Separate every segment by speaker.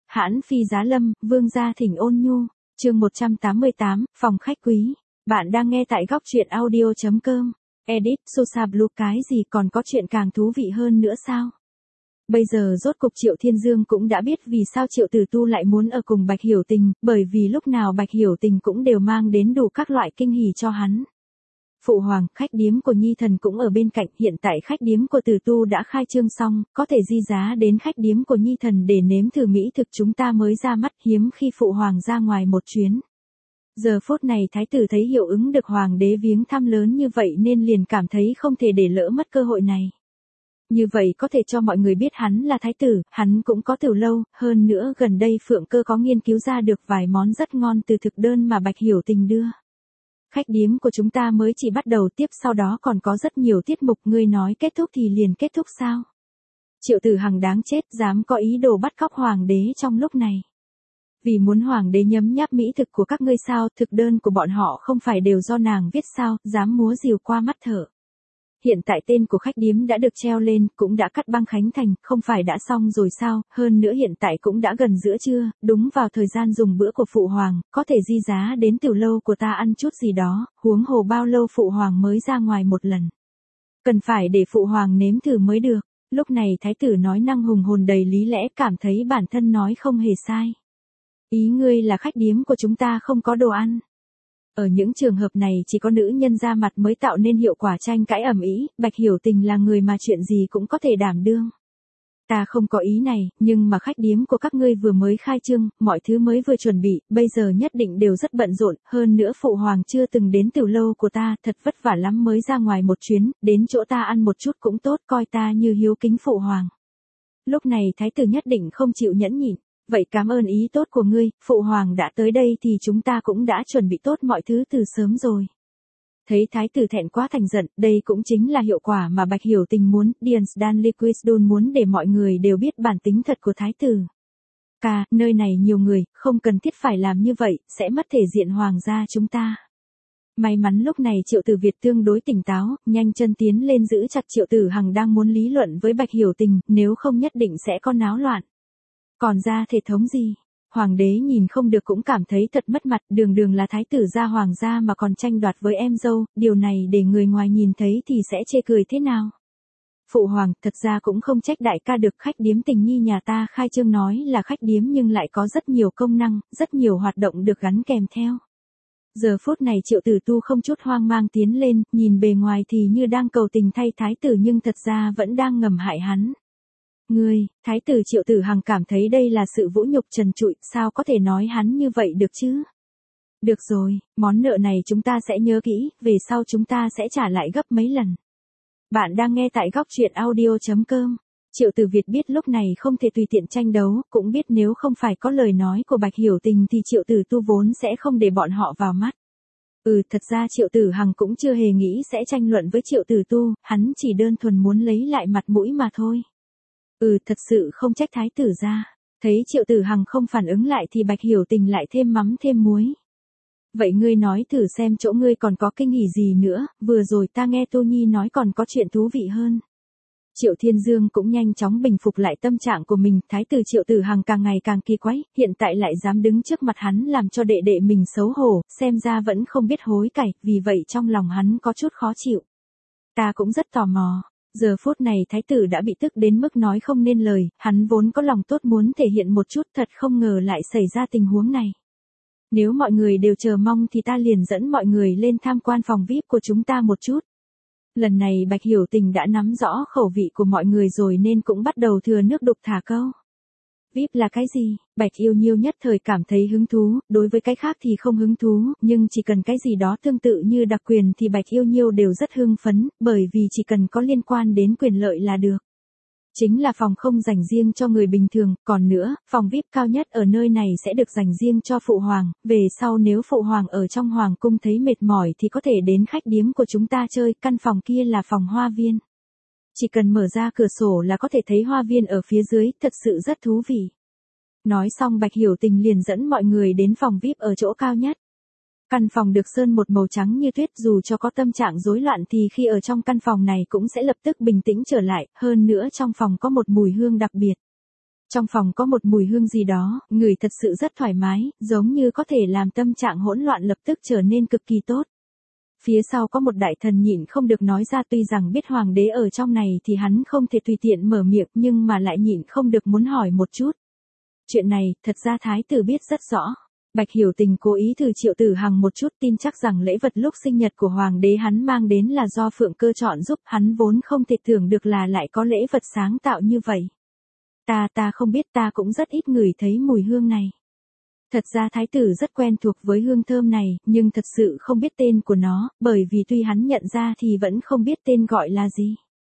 Speaker 1: Hãn phi giá lâm, vương gia thỉnh ôn nhu, chương 188, phòng khách quý. Bạn đang nghe tại góc truyện audio.com. Edit, Sosa Blue cái gì còn có chuyện càng thú vị hơn nữa sao? Bây giờ rốt cục Triệu Thiên Dương cũng đã biết vì sao Triệu Tử Tu lại muốn ở cùng Bạch Hiểu Tình, bởi vì lúc nào Bạch Hiểu Tình cũng đều mang đến đủ các loại kinh hỉ cho hắn. Phụ hoàng, khách điếm của Nhi Thần cũng ở bên cạnh, hiện tại khách điếm của Tử Tu đã khai trương xong, có thể di giá đến khách điếm của Nhi Thần để nếm thử mỹ thực chúng ta mới ra mắt, hiếm khi phụ hoàng ra ngoài một chuyến. Giờ phút này thái tử thấy hiệu ứng được hoàng đế viếng thăm lớn như vậy nên liền cảm thấy không thể để lỡ mất cơ hội này. Như vậy có thể cho mọi người biết hắn là thái tử, hắn cũng có từ lâu, hơn nữa gần đây Phượng Cơ có nghiên cứu ra được vài món rất ngon từ thực đơn mà Bạch Hiểu Tình đưa. Khách điếm của chúng ta mới chỉ bắt đầu, tiếp sau đó còn có rất nhiều tiết mục, ngươi nói kết thúc thì liền kết thúc sao? Triệu Tử Hằng đáng chết, dám có ý đồ bắt cóc hoàng đế trong lúc này. Vì muốn hoàng đế nhấm nháp mỹ thực của các ngươi sao, thực đơn của bọn họ không phải đều do nàng viết sao, dám múa rìu qua mắt thở. Hiện tại tên của khách điếm đã được treo lên, cũng đã cắt băng khánh thành, không phải đã xong rồi sao, hơn nữa hiện tại cũng đã gần giữa trưa, đúng vào thời gian dùng bữa của phụ hoàng, có thể di giá đến tiểu lâu của ta ăn chút gì đó, huống hồ bao lâu phụ hoàng mới ra ngoài một lần. Cần phải để phụ hoàng nếm thử mới được. Lúc này thái tử nói năng hùng hồn đầy lý lẽ, cảm thấy bản thân nói không hề sai. Ý ngươi là khách điếm của chúng ta không có đồ ăn. Ở những trường hợp này chỉ có nữ nhân ra mặt mới tạo nên hiệu quả tranh cãi ầm ĩ, Bạch Hiểu Tình là người mà chuyện gì cũng có thể đảm đương. Ta không có ý này, nhưng mà khách điếm của các ngươi vừa mới khai trương, mọi thứ mới vừa chuẩn bị, bây giờ nhất định đều rất bận rộn, hơn nữa phụ hoàng chưa từng đến tiểu lâu của ta, thật vất vả lắm mới ra ngoài một chuyến, đến chỗ ta ăn một chút cũng tốt, coi ta như hiếu kính phụ hoàng. Lúc này thái tử nhất định không chịu nhẫn nhịn. Vậy cảm ơn ý tốt của ngươi, phụ hoàng đã tới đây thì chúng ta cũng đã chuẩn bị tốt mọi thứ từ sớm rồi. Thấy thái tử thẹn quá thành giận, đây cũng chính là hiệu quả mà Bạch Hiểu Tình muốn, Dian Stanley Quisdon muốn để mọi người đều biết bản tính thật của thái tử. Nơi này nhiều người, không cần thiết phải làm như vậy, sẽ mất thể diện hoàng gia chúng ta. May mắn lúc này Triệu Tử Việt tương đối tỉnh táo, nhanh chân tiến lên giữ chặt Triệu Tử Hằng đang muốn lý luận với Bạch Hiểu Tình, nếu không nhất định sẽ có náo loạn. Còn ra thể thống gì? Hoàng đế nhìn không được cũng cảm thấy thật mất mặt, đường đường là thái tử gia hoàng gia mà còn tranh đoạt với em dâu, điều này để người ngoài nhìn thấy thì sẽ chê cười thế nào? Phụ hoàng, thật ra cũng không trách đại ca được, khách điếm Tình Nhi nhà ta khai trương nói là khách điếm nhưng lại có rất nhiều công năng, rất nhiều hoạt động được gắn kèm theo. Giờ phút này Triệu Tử Tu không chút hoang mang tiến lên, nhìn bề ngoài thì như đang cầu tình thay thái tử nhưng thật ra vẫn đang ngầm hại hắn. Ngươi, thái tử Triệu Tử Hằng cảm thấy đây là sự vũ nhục trần trụi, sao có thể nói hắn như vậy được chứ? Được rồi, món nợ này chúng ta sẽ nhớ kỹ, về sau chúng ta sẽ trả lại gấp mấy lần. Bạn đang nghe tại góc truyện audio.com. Triệu Tử Việt biết lúc này không thể tùy tiện tranh đấu, cũng biết nếu không phải có lời nói của Bạch Hiểu Tình thì Triệu Tử Tu vốn sẽ không để bọn họ vào mắt. Thật ra Triệu Tử Hằng cũng chưa hề nghĩ sẽ tranh luận với Triệu Tử Tu, hắn chỉ đơn thuần muốn lấy lại mặt mũi mà thôi. Thật sự không trách thái tử ra. Thấy Triệu Tử Hằng không phản ứng lại thì Bạch Hiểu Tình lại thêm mắm thêm muối. Vậy ngươi nói thử xem chỗ ngươi còn có kinh hỉ gì nữa, vừa rồi ta nghe Tô Nhi nói còn có chuyện thú vị hơn. Triệu Thiên Dương cũng nhanh chóng bình phục lại tâm trạng của mình, thái tử Triệu Tử Hằng càng ngày càng kỳ quái, hiện tại lại dám đứng trước mặt hắn làm cho đệ đệ mình xấu hổ, xem ra vẫn không biết hối cải, vì vậy trong lòng hắn có chút khó chịu. Ta cũng rất tò mò. Giờ phút này thái tử đã bị tức đến mức nói không nên lời, hắn vốn có lòng tốt muốn thể hiện một chút, thật không ngờ lại xảy ra tình huống này. Nếu mọi người đều chờ mong thì ta liền dẫn mọi người lên tham quan phòng VIP của chúng ta một chút. Lần này Bạch Hiểu Tình đã nắm rõ khẩu vị của mọi người rồi nên cũng bắt đầu thừa nước đục thả câu. VIP là cái gì? Bạch Yêu Nhiêu nhất thời cảm thấy hứng thú, đối với cái khác thì không hứng thú, nhưng chỉ cần cái gì đó tương tự như đặc quyền thì Bạch Yêu Nhiêu đều rất hưng phấn, bởi vì chỉ cần có liên quan đến quyền lợi là được. Chính là phòng không dành riêng cho người bình thường, còn nữa, phòng VIP cao nhất ở nơi này sẽ được dành riêng cho phụ hoàng, về sau nếu phụ hoàng ở trong hoàng cung thấy mệt mỏi thì có thể đến khách điếm của chúng ta chơi, căn phòng kia là phòng hoa viên. Chỉ cần mở ra cửa sổ là có thể thấy hoa viên ở phía dưới, thật sự rất thú vị. Nói xong Bạch Hiểu Tình liền dẫn mọi người đến phòng VIP ở chỗ cao nhất. Căn phòng được sơn một màu trắng như tuyết, dù cho có tâm trạng rối loạn thì khi ở trong căn phòng này cũng sẽ lập tức bình tĩnh trở lại, hơn nữa trong phòng có một mùi hương đặc biệt. Trong phòng có một mùi hương gì đó, ngửi thật sự rất thoải mái, giống như có thể làm tâm trạng hỗn loạn lập tức trở nên cực kỳ tốt. Phía sau có một đại thần nhịn không được nói ra, tuy rằng biết hoàng đế ở trong này thì hắn không thể tùy tiện mở miệng, nhưng mà lại nhịn không được muốn hỏi một chút. Chuyện này, thật ra thái tử biết rất rõ. Bạch Hiểu Tình cố ý thử Triệu Tử Hằng một chút, tin chắc rằng lễ vật lúc sinh nhật của hoàng đế hắn mang đến là do Phượng Cơ chọn giúp, hắn vốn không thể tưởng được là lại có lễ vật sáng tạo như vậy. Ta không biết, ta cũng rất ít ngửi thấy mùi hương này. Thật ra thái tử rất quen thuộc với hương thơm này, nhưng thật sự không biết tên của nó, bởi vì tuy hắn nhận ra thì vẫn không biết tên gọi là gì.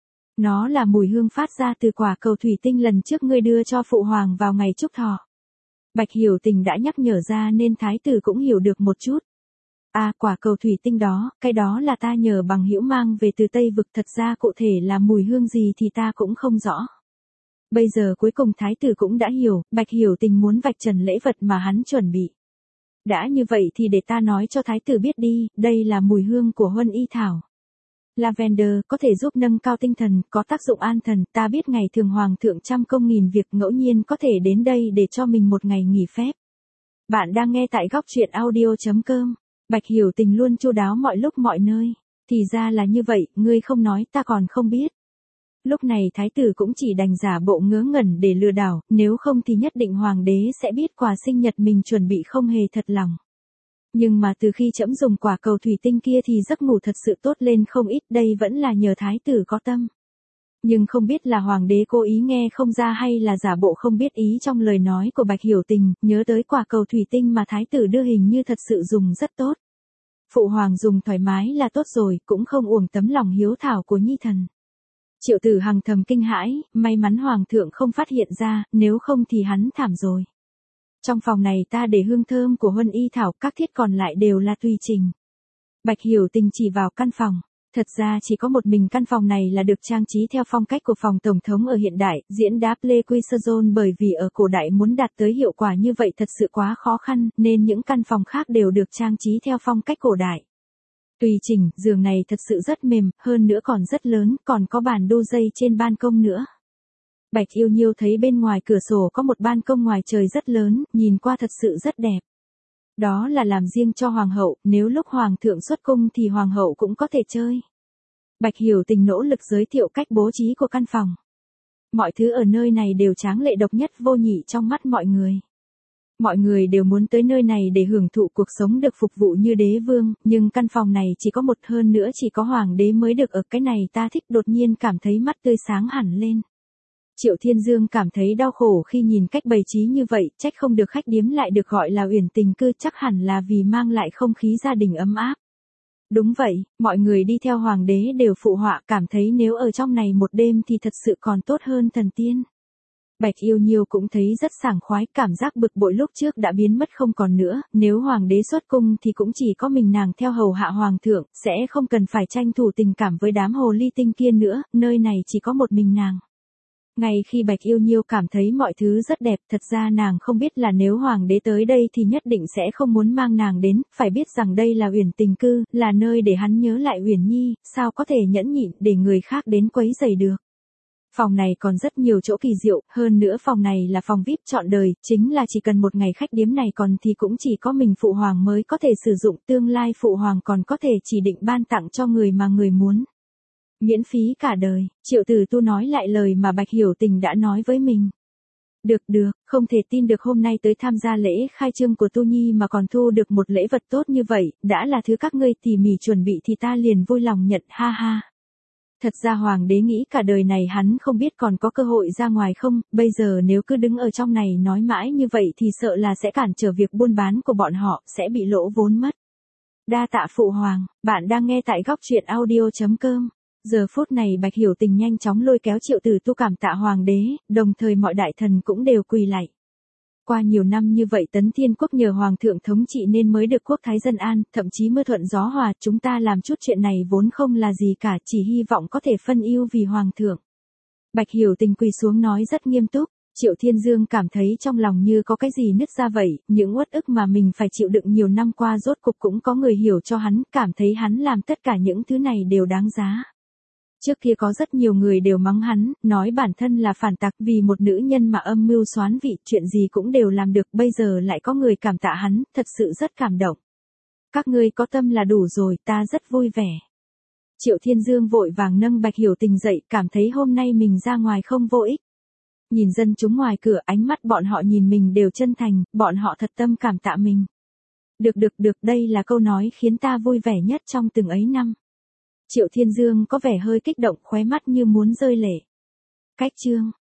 Speaker 1: Nó là mùi hương phát ra từ quả cầu thủy tinh lần trước ngươi đưa cho phụ hoàng vào ngày chúc thọ. Bạch Hiểu Tình đã nhắc nhở ra nên thái tử cũng hiểu được một chút. À, quả cầu thủy tinh đó, cái đó là ta nhờ bằng hữu mang về từ Tây Vực, thật ra cụ thể là mùi hương gì thì ta cũng không rõ. Bây giờ cuối cùng thái tử cũng đã hiểu, Bạch Hiểu Tình muốn vạch trần lễ vật mà hắn chuẩn bị. Đã như vậy thì để ta nói cho thái tử biết đi, đây là mùi hương của huân y thảo. Lavender có thể giúp nâng cao tinh thần, có tác dụng an thần, ta biết ngày thường hoàng thượng trăm công nghìn việc ngẫu nhiên có thể đến đây để cho mình một ngày nghỉ phép. Bạn đang nghe tại góc truyện audio.com. Bạch Hiểu Tình luôn chu đáo mọi lúc mọi nơi. Thì ra là như vậy, ngươi không nói ta còn không biết. Lúc này thái tử cũng chỉ đành giả bộ ngớ ngẩn để lừa đảo, nếu không thì nhất định hoàng đế sẽ biết quà sinh nhật mình chuẩn bị không hề thật lòng. Nhưng mà từ khi trẫm dùng quả cầu thủy tinh kia thì giấc ngủ thật sự tốt lên không ít, đây vẫn là nhờ thái tử có tâm. Nhưng không biết là hoàng đế cố ý nghe không ra hay là giả bộ không biết ý trong lời nói của Bạch Hiểu Tình, nhớ tới quả cầu thủy tinh mà thái tử đưa hình như thật sự dùng rất tốt. Phụ hoàng dùng thoải mái là tốt rồi, cũng không uổng tấm lòng hiếu thảo của nhi thần. Triệu Tử Hằng thầm kinh hãi, may mắn hoàng thượng không phát hiện ra, nếu không thì hắn thảm rồi. Trong phòng này ta để hương thơm của huân y thảo, các thiết còn lại đều là tùy trình. Bạch Hiểu Tình chỉ vào căn phòng. Thật ra chỉ có một mình căn phòng này là được trang trí theo phong cách của phòng tổng thống ở hiện đại, diễn đáp Le Cuisson, bởi vì ở cổ đại muốn đạt tới hiệu quả như vậy thật sự quá khó khăn, nên những căn phòng khác đều được trang trí theo phong cách cổ đại. Tùy chỉnh, giường này thật sự rất mềm, hơn nữa còn rất lớn, còn có bàn đu dây trên ban công nữa. Bạch Yêu Nhiêu thấy bên ngoài cửa sổ có một ban công ngoài trời rất lớn, nhìn qua thật sự rất đẹp. Đó là làm riêng cho hoàng hậu, nếu lúc hoàng thượng xuất cung thì hoàng hậu cũng có thể chơi. Bạch Hiểu Tình nỗ lực giới thiệu cách bố trí của căn phòng. Mọi thứ ở nơi này đều tráng lệ độc nhất vô nhị trong mắt mọi người. Mọi người đều muốn tới nơi này để hưởng thụ cuộc sống được phục vụ như đế vương, nhưng căn phòng này chỉ có một, hơn nữa chỉ có hoàng đế mới được ở, cái này ta thích, đột nhiên cảm thấy mắt tươi sáng hẳn lên. Triệu Thiên Dương cảm thấy đau khổ khi nhìn cách bày trí như vậy, trách không được khách điếm lại được gọi là uyển tình cư, chắc hẳn là vì mang lại không khí gia đình ấm áp. Đúng vậy, mọi người đi theo hoàng đế đều phụ họa, cảm thấy nếu ở trong này một đêm thì thật sự còn tốt hơn thần tiên. Bạch Yêu Nhiêu cũng thấy rất sảng khoái, cảm giác bực bội lúc trước đã biến mất không còn nữa, nếu hoàng đế xuất cung thì cũng chỉ có mình nàng theo hầu hạ hoàng thượng, sẽ không cần phải tranh thủ tình cảm với đám hồ ly tinh kia nữa, nơi này chỉ có một mình nàng. Ngay khi Bạch Yêu Nhiêu cảm thấy mọi thứ rất đẹp, thật ra nàng không biết là nếu hoàng đế tới đây thì nhất định sẽ không muốn mang nàng đến, phải biết rằng đây là uyển tình cư, là nơi để hắn nhớ lại Uyển Nhi, sao có thể nhẫn nhịn để người khác đến quấy rầy được. Phòng này còn rất nhiều chỗ kỳ diệu, hơn nữa phòng này là phòng VIP trọn đời, chính là chỉ cần một ngày khách điếm này còn thì cũng chỉ có mình phụ hoàng mới có thể sử dụng, tương lai phụ hoàng còn có thể chỉ định ban tặng cho người mà người muốn. Miễn phí cả đời, Triệu Tử Tu nói lại lời mà Bạch Hiểu Tình đã nói với mình. Được, không thể tin được hôm nay tới tham gia lễ khai trương của Tu Nhi mà còn thu được một lễ vật tốt như vậy, đã là thứ các ngươi tỉ mỉ chuẩn bị thì ta liền vui lòng nhận, ha ha. Thật ra hoàng đế nghĩ cả đời này hắn không biết còn có cơ hội ra ngoài không, bây giờ nếu cứ đứng ở trong này nói mãi như vậy thì sợ là sẽ cản trở việc buôn bán của bọn họ, sẽ bị lỗ vốn mất. Đa tạ phụ hoàng, bạn đang nghe tại góc truyện audio.com. Giờ phút này Bạch Hiểu Tình nhanh chóng lôi kéo Triệu Tử Tu cảm tạ hoàng đế, đồng thời mọi đại thần cũng đều quỳ lạy. Qua nhiều năm như vậy Tấn Thiên Quốc nhờ hoàng thượng thống trị nên mới được quốc thái dân an, thậm chí mưa thuận gió hòa, chúng ta làm chút chuyện này vốn không là gì cả, chỉ hy vọng có thể phân ưu vì hoàng thượng. Bạch Hiểu Tình quỳ xuống nói rất nghiêm túc. Triệu Thiên Dương cảm thấy trong lòng như có cái gì nứt ra vậy, những uất ức mà mình phải chịu đựng nhiều năm qua rốt cục cũng có người hiểu cho hắn, cảm thấy hắn làm tất cả những thứ này đều đáng giá. Trước kia có rất nhiều người đều mắng hắn, nói bản thân là phản tặc vì một nữ nhân mà âm mưu xoán vị, chuyện gì cũng đều làm được, bây giờ lại có người cảm tạ hắn, thật sự rất cảm động. Các ngươi có tâm là đủ rồi, ta rất vui vẻ. Triệu Thiên Dương vội vàng nâng Bạch Hiểu Tình dậy, cảm thấy hôm nay mình ra ngoài không vô ích. Nhìn dân chúng ngoài cửa, ánh mắt bọn họ nhìn mình đều chân thành, bọn họ thật tâm cảm tạ mình. Được, đây là câu nói khiến ta vui vẻ nhất trong từng ấy năm. Triệu Thiên Dương có vẻ hơi kích động, khóe mắt như muốn rơi lệ. Cách chương